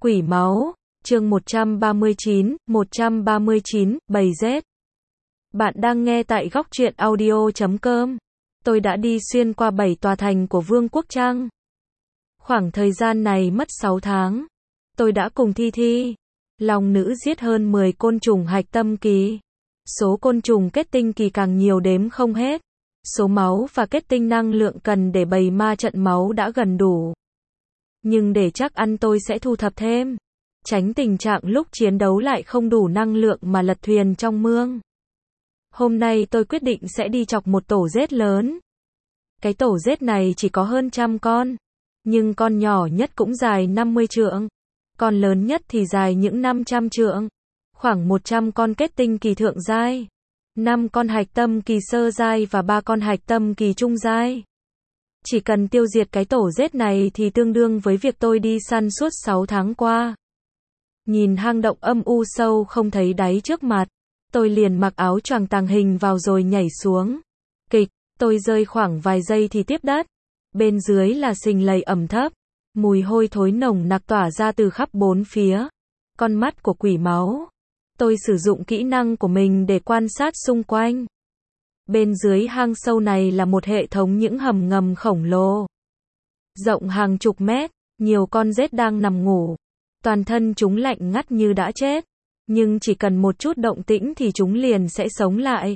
Quỷ máu, chương 139, bầy rết. Bạn đang nghe tại góc truyện audio.com. Tôi đã đi xuyên qua 7 tòa thành của Vương quốc Trăng. Khoảng thời gian này mất 6 tháng. Tôi đã cùng Thi, Long nữ giết hơn 10 côn trùng hạch tâm kỳ. Số côn trùng kết tinh kỳ càng nhiều đếm không hết. Số máu và kết tinh năng lượng cần để bày ma trận máu đã gần đủ. Nhưng để chắc ăn tôi sẽ thu thập thêm. Tránh tình trạng lúc chiến đấu lại không đủ năng lượng mà lật thuyền trong mương. Hôm nay tôi quyết định sẽ đi chọc một tổ rết lớn. Cái tổ rết này chỉ có hơn 100 con. Nhưng con nhỏ nhất cũng dài 50 trượng. Con lớn nhất thì dài những 500 trượng. Khoảng 100 con kết tinh kỳ thượng giai. 5 con hạch tâm kỳ sơ giai và 3 con hạch tâm kỳ trung giai. Chỉ cần tiêu diệt cái tổ rết này thì tương đương với việc tôi đi săn suốt 6 tháng qua. Nhìn hang động âm u sâu không thấy đáy trước mặt, tôi liền mặc áo choàng tàng hình vào rồi nhảy xuống. Kịch, tôi rơi khoảng vài giây thì tiếp đất. Bên dưới là sình lầy ẩm thấp, mùi hôi thối nồng nặc tỏa ra từ khắp bốn phía. Con mắt của quỷ máu. Tôi sử dụng kỹ năng của mình để quan sát xung quanh. Bên dưới hang sâu này là một hệ thống những hầm ngầm khổng lồ. Rộng hàng chục mét, nhiều con rết đang nằm ngủ. Toàn thân chúng lạnh ngắt như đã chết. Nhưng chỉ cần một chút động tĩnh thì chúng liền sẽ sống lại.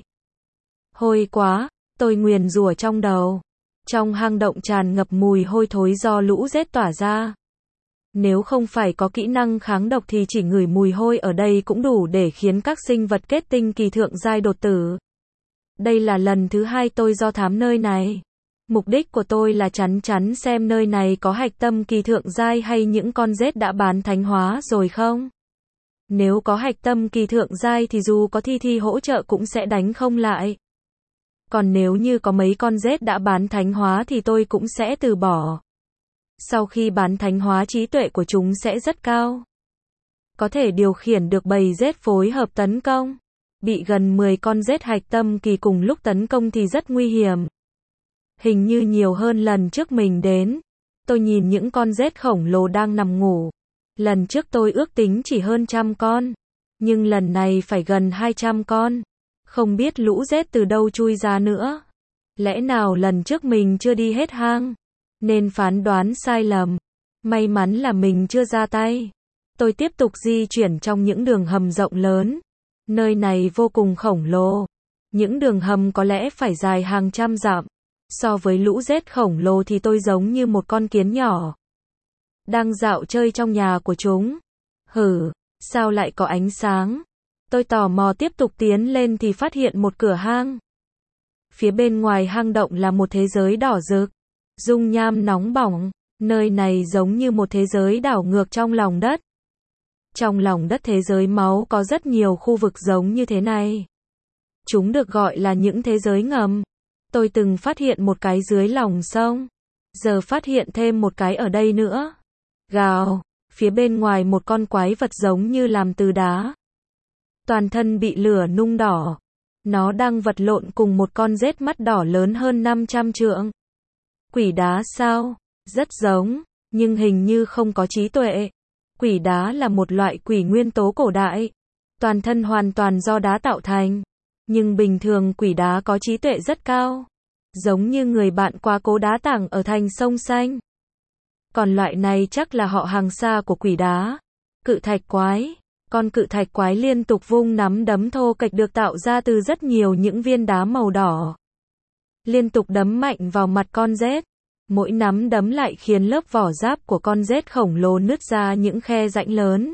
Hôi quá, tôi nguyền rủa trong đầu. Trong hang động tràn ngập mùi hôi thối do lũ rết tỏa ra. Nếu không phải có kỹ năng kháng độc thì chỉ ngửi mùi hôi ở đây cũng đủ để khiến các sinh vật kết tinh kỳ thượng giai đột tử. Đây là lần thứ 2 tôi do thám nơi này. Mục đích của tôi là chắn xem nơi này có hạch tâm kỳ thượng giai hay những con rết đã bán thánh hóa rồi không. Nếu có hạch tâm kỳ thượng giai thì dù có Thi hỗ trợ cũng sẽ đánh không lại. Còn nếu như có mấy con rết đã bán thánh hóa thì tôi cũng sẽ từ bỏ. Sau khi bán thánh hóa trí tuệ của chúng sẽ rất cao. Có thể điều khiển được bầy rết phối hợp tấn công. Bị gần 10 con rết hạch tâm kỳ cùng lúc tấn công thì rất nguy hiểm. Hình như nhiều hơn lần trước mình đến. Tôi nhìn những con rết khổng lồ đang nằm ngủ. Lần trước tôi ước tính chỉ hơn 100 con. Nhưng lần này phải gần 200 con. Không biết lũ rết từ đâu chui ra nữa. Lẽ nào lần trước mình chưa đi hết hang? Nên phán đoán sai lầm. May mắn là mình chưa ra tay. Tôi tiếp tục di chuyển trong những đường hầm rộng lớn. Nơi này vô cùng khổng lồ. Những đường hầm có lẽ phải dài hàng trăm dặm. So với lũ rết khổng lồ thì tôi giống như một con kiến nhỏ. Đang dạo chơi trong nhà của chúng. Sao lại có ánh sáng? Tôi tò mò tiếp tục tiến lên thì phát hiện một cửa hang. Phía bên ngoài hang động là một thế giới đỏ rực. Dung nham nóng bỏng. Nơi này giống như một thế giới đảo ngược trong lòng đất. Trong lòng đất thế giới máu có rất nhiều khu vực giống như thế này. Chúng được gọi là những thế giới ngầm. Tôi từng phát hiện một cái dưới lòng sông. Giờ phát hiện thêm một cái ở đây nữa. Gào, phía bên ngoài một con quái vật giống như làm từ đá. Toàn thân bị lửa nung đỏ. Nó đang vật lộn cùng một con rết mắt đỏ lớn hơn 500 trượng. Quỷ đá sao? Rất giống, nhưng hình như không có trí tuệ. Quỷ đá là một loại quỷ nguyên tố cổ đại. Toàn thân hoàn toàn do đá tạo thành. Nhưng bình thường quỷ đá có trí tuệ rất cao. Giống như người bạn quá cố đá tảng ở thành sông xanh. Còn loại này chắc là họ hàng xa của quỷ đá. Cự thạch quái. Con cự thạch quái liên tục vung nắm đấm thô kệch được tạo ra từ rất nhiều những viên đá màu đỏ. Liên tục đấm mạnh vào mặt con rết. Mỗi nắm đấm lại khiến lớp vỏ giáp của con rết khổng lồ nứt ra những khe rãnh lớn.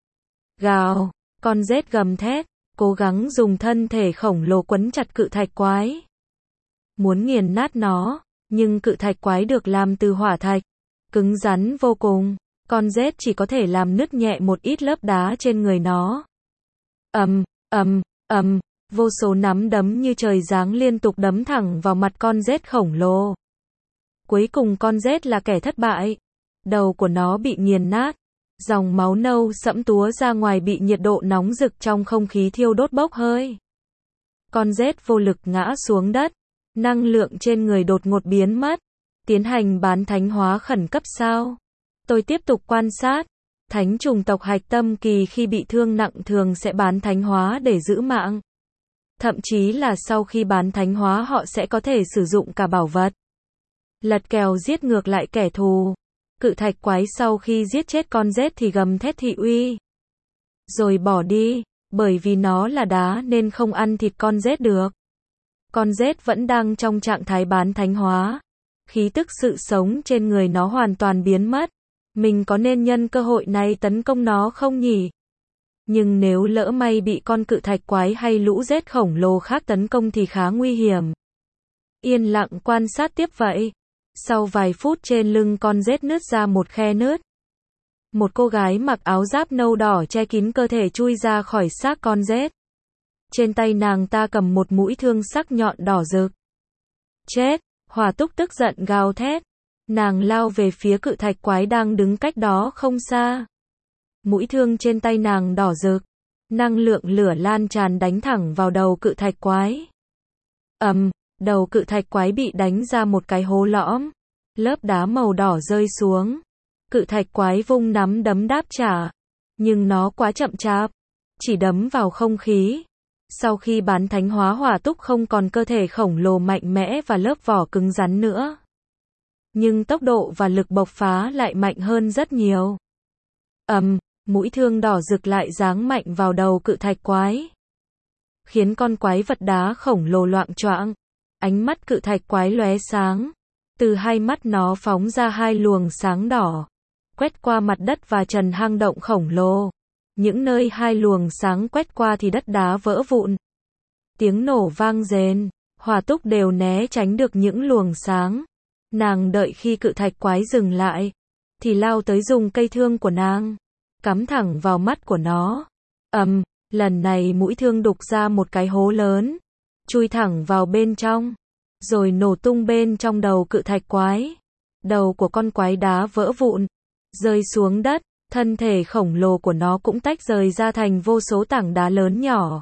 Gào, con rết gầm thét, cố gắng dùng thân thể khổng lồ quấn chặt cự thạch quái. Muốn nghiền nát nó, nhưng cự thạch quái được làm từ hỏa thạch, cứng rắn vô cùng. Con rết chỉ có thể làm nứt nhẹ một ít lớp đá trên người nó. Vô số nắm đấm như trời giáng liên tục đấm thẳng vào mặt con rết khổng lồ. Cuối cùng con rết là kẻ thất bại. Đầu của nó bị nghiền nát. Dòng máu nâu sẫm túa ra ngoài bị nhiệt độ nóng rực trong không khí thiêu đốt bốc hơi. Con rết vô lực ngã xuống đất. Năng lượng trên người đột ngột biến mất. Tiến hành bán thánh hóa khẩn cấp sao? Tôi tiếp tục quan sát. Thánh chủng tộc Hạch Tâm Kỳ khi bị thương nặng thường sẽ bán thánh hóa để giữ mạng. Thậm chí là sau khi bán thánh hóa họ sẽ có thể sử dụng cả bảo vật. Lật kèo giết ngược lại kẻ thù. Cự thạch quái sau khi giết chết con rết thì gầm thét thị uy. Rồi bỏ đi, bởi vì nó là đá nên không ăn thịt con rết được. Con rết vẫn đang trong trạng thái bán thánh hóa. Khí tức sự sống trên người nó hoàn toàn biến mất. Mình có nên nhân cơ hội này tấn công nó không nhỉ? Nhưng nếu lỡ may bị con cự thạch quái hay lũ rết khổng lồ khác tấn công thì khá nguy hiểm. Yên lặng quan sát tiếp vậy. Sau vài phút trên lưng con rết nứt ra một khe nứt. Một cô gái mặc áo giáp nâu đỏ che kín cơ thể chui ra khỏi xác con rết. Trên tay nàng ta cầm một mũi thương sắc nhọn đỏ rực. Chết! Hỏa Túc tức giận gào thét. Nàng lao về phía cự thạch quái đang đứng cách đó không xa. Mũi thương trên tay nàng đỏ rực. Năng lượng lửa lan tràn đánh thẳng vào đầu cự thạch quái. Đầu cự thạch quái bị đánh ra một cái hố lõm. Lớp đá màu đỏ rơi xuống. Cự thạch quái vung nắm đấm đáp trả. Nhưng nó quá chậm chạp. Chỉ đấm vào không khí. Sau khi bán thánh hóa Hỏa Túc không còn cơ thể khổng lồ mạnh mẽ và lớp vỏ cứng rắn nữa. Nhưng tốc độ và lực bộc phá lại mạnh hơn rất nhiều. Mũi thương đỏ rực lại giáng mạnh vào đầu cự thạch quái. Khiến con quái vật đá khổng lồ loạng choạng. Ánh mắt cự thạch quái lóe sáng. Từ hai mắt nó phóng ra hai luồng sáng đỏ. Quét qua mặt đất và trần hang động khổng lồ. Những nơi hai luồng sáng quét qua thì đất đá vỡ vụn. Tiếng nổ vang rền. Hỏa Túc đều né tránh được những luồng sáng. Nàng đợi khi cự thạch quái dừng lại. Thì lao tới dùng cây thương của nàng. Cắm thẳng vào mắt của nó. Lần này mũi thương đục ra một cái hố lớn. Chui thẳng vào bên trong. Rồi nổ tung bên trong đầu cự thạch quái. Đầu của con quái đá vỡ vụn. Rơi xuống đất. Thân thể khổng lồ của nó cũng tách rời ra thành vô số tảng đá lớn nhỏ.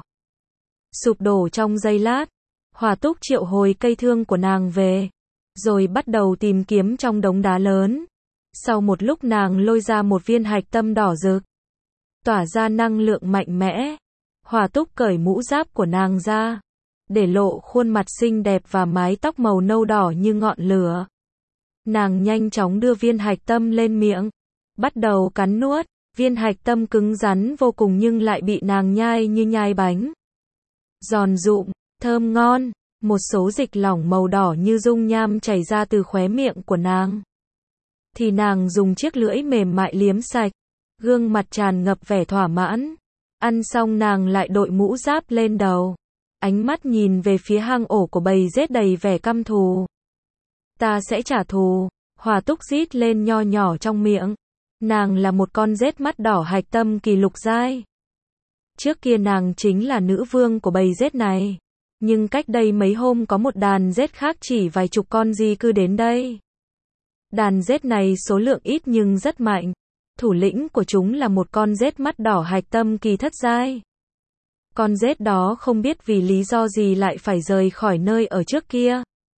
Sụp đổ trong giây lát. Hỏa Túc triệu hồi cây thương của nàng về. Rồi bắt đầu tìm kiếm trong đống đá lớn. Sau một lúc nàng lôi ra một viên hạch tâm đỏ rực. Tỏa ra năng lượng mạnh mẽ. Hỏa Túc cởi mũ giáp của nàng ra. Để lộ khuôn mặt xinh đẹp và mái tóc màu nâu đỏ như ngọn lửa. Nàng nhanh chóng đưa viên hạch tâm lên miệng. Bắt đầu cắn nuốt. Viên hạch tâm cứng rắn vô cùng nhưng lại bị nàng nhai như nhai bánh. Giòn rụm, thơm ngon. Một số dịch lỏng màu đỏ như dung nham chảy ra từ khóe miệng của nàng. Thì nàng dùng chiếc lưỡi mềm mại liếm sạch. Gương mặt tràn ngập vẻ thỏa mãn. Ăn xong nàng lại đội mũ giáp lên đầu. Ánh mắt nhìn về phía hang ổ của bầy rết đầy vẻ căm thù. Ta sẽ trả thù. Hỏa Túc rít lên nho nhỏ trong miệng. Nàng là một con rết mắt đỏ Hạch Tâm Kỳ lục giai. Trước kia nàng chính là nữ vương của bầy rết này. Nhưng cách đây mấy hôm có một đàn rết khác chỉ vài chục con di cư đến đây. Đàn rết này số lượng ít nhưng rất mạnh. Thủ lĩnh của chúng là một con rết mắt đỏ Hạch Tâm Kỳ thất giai. Con rết đó không biết vì lý do gì lại phải rời khỏi nơi ở trước kia.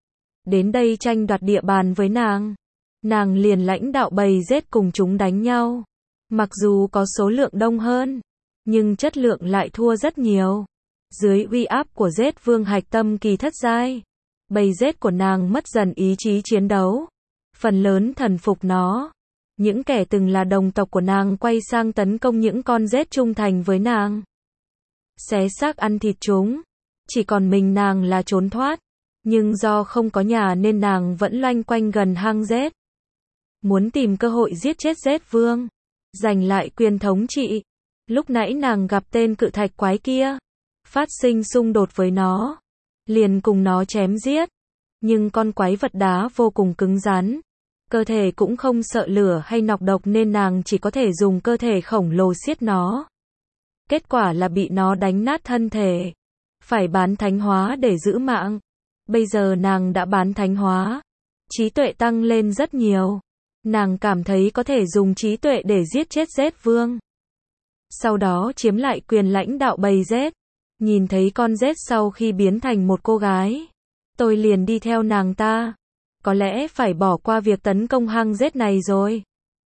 Đến đây tranh đoạt địa bàn với nàng. Nàng liền lãnh đạo bầy rết cùng chúng đánh nhau. Mặc dù có số lượng đông hơn, nhưng chất lượng lại thua rất nhiều. Dưới uy áp của rết vương Hạch Tâm Kỳ thất giai, bầy rết của nàng mất dần ý chí chiến đấu. Phần lớn thần phục nó. Những kẻ từng là đồng tộc của nàng quay sang tấn công những con rết trung thành với nàng. Xé xác ăn thịt chúng. Chỉ còn mình nàng là trốn thoát. Nhưng do không có nhà nên nàng vẫn loanh quanh gần hang rết. Muốn tìm cơ hội giết chết rết vương. Giành lại quyền thống trị. Lúc nãy nàng gặp tên cự thạch quái kia. Phát sinh xung đột với nó. Liền cùng nó chém giết. Nhưng con quái vật đá vô cùng cứng rắn. Cơ thể cũng không sợ lửa hay nọc độc nên nàng chỉ có thể dùng cơ thể khổng lồ siết nó. Kết quả là bị nó đánh nát thân thể. Phải bán thánh hóa để giữ mạng. Bây giờ nàng đã bán thánh hóa. Trí tuệ tăng lên rất nhiều. Nàng cảm thấy có thể dùng trí tuệ để giết chết rết vương. Sau đó chiếm lại quyền lãnh đạo bầy rết. Nhìn thấy con rết sau khi biến thành một cô gái. Tôi liền đi theo nàng ta. Có lẽ phải bỏ qua việc tấn công hang rết này rồi.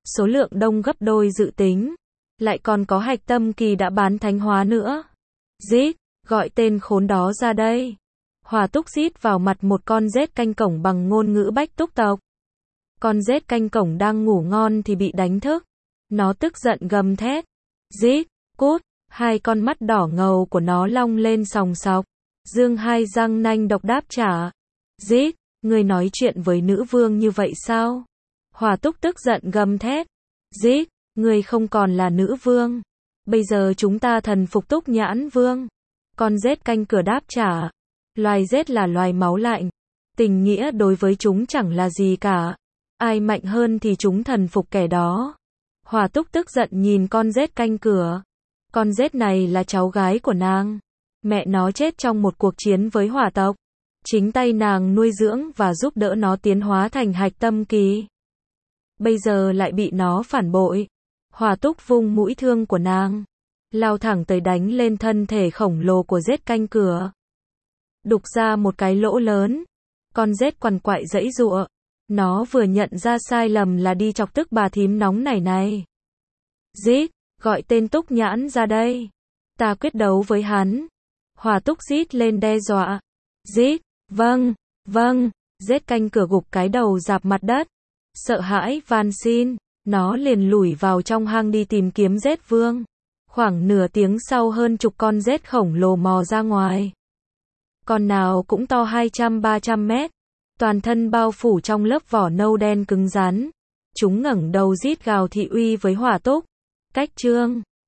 số lượng đông gấp đôi dự tính. Lại còn có hạch tâm kỳ đã bán thánh hóa nữa. Rít, gọi tên khốn đó ra đây. Hỏa Túc rít vào mặt một con rết canh cổng bằng ngôn ngữ Bách Túc tộc. Con rết canh cổng đang ngủ ngon thì bị đánh thức. Nó tức giận gầm thét. Rít, cút, hai con mắt đỏ ngầu của nó long lên sòng sọc. Dương hai răng nanh độc đáp trả. Rít, ngươi nói chuyện với nữ vương như vậy sao? Hỏa Túc tức giận gầm thét. Rít, ngươi không còn là nữ vương. Bây giờ chúng ta thần phục Túc Nhãn Vương. Con rết canh cửa đáp trả. Loài rết là loài máu lạnh. Tình nghĩa đối với chúng chẳng là gì cả. Ai mạnh hơn thì chúng thần phục kẻ đó. Hỏa Túc tức giận nhìn con rết canh cửa. Con rết này là cháu gái của nàng. Mẹ nó chết trong một cuộc chiến với hỏa tộc. Chính tay nàng nuôi dưỡng và giúp đỡ nó tiến hóa thành hạch tâm kỳ. Bây giờ lại bị nó phản bội. Hỏa Túc vung mũi thương của nàng, lao thẳng tới đánh lên thân thể khổng lồ của rết canh cửa. Đục ra một cái lỗ lớn. Con rết quằn quại giãy giụa. Nó vừa nhận ra sai lầm là đi chọc tức bà thím nóng nảy này. Rít, gọi tên Túc Nhãn ra đây. Ta quyết đấu với hắn. Hỏa Túc rít lên đe dọa. Rít, vâng, vâng. Rết canh cửa gục cái đầu rạp mặt đất. Sợ hãi van xin. Nó liền lủi vào trong hang đi tìm kiếm rết vương. Khoảng nửa tiếng sau hơn chục con rết khổng lồ mò ra ngoài. Con nào cũng to 200-300 mét. Toàn thân bao phủ trong lớp vỏ nâu đen cứng rắn. Chúng ngẩng đầu rít gào thị uy với Hỏa Túc. Cách chương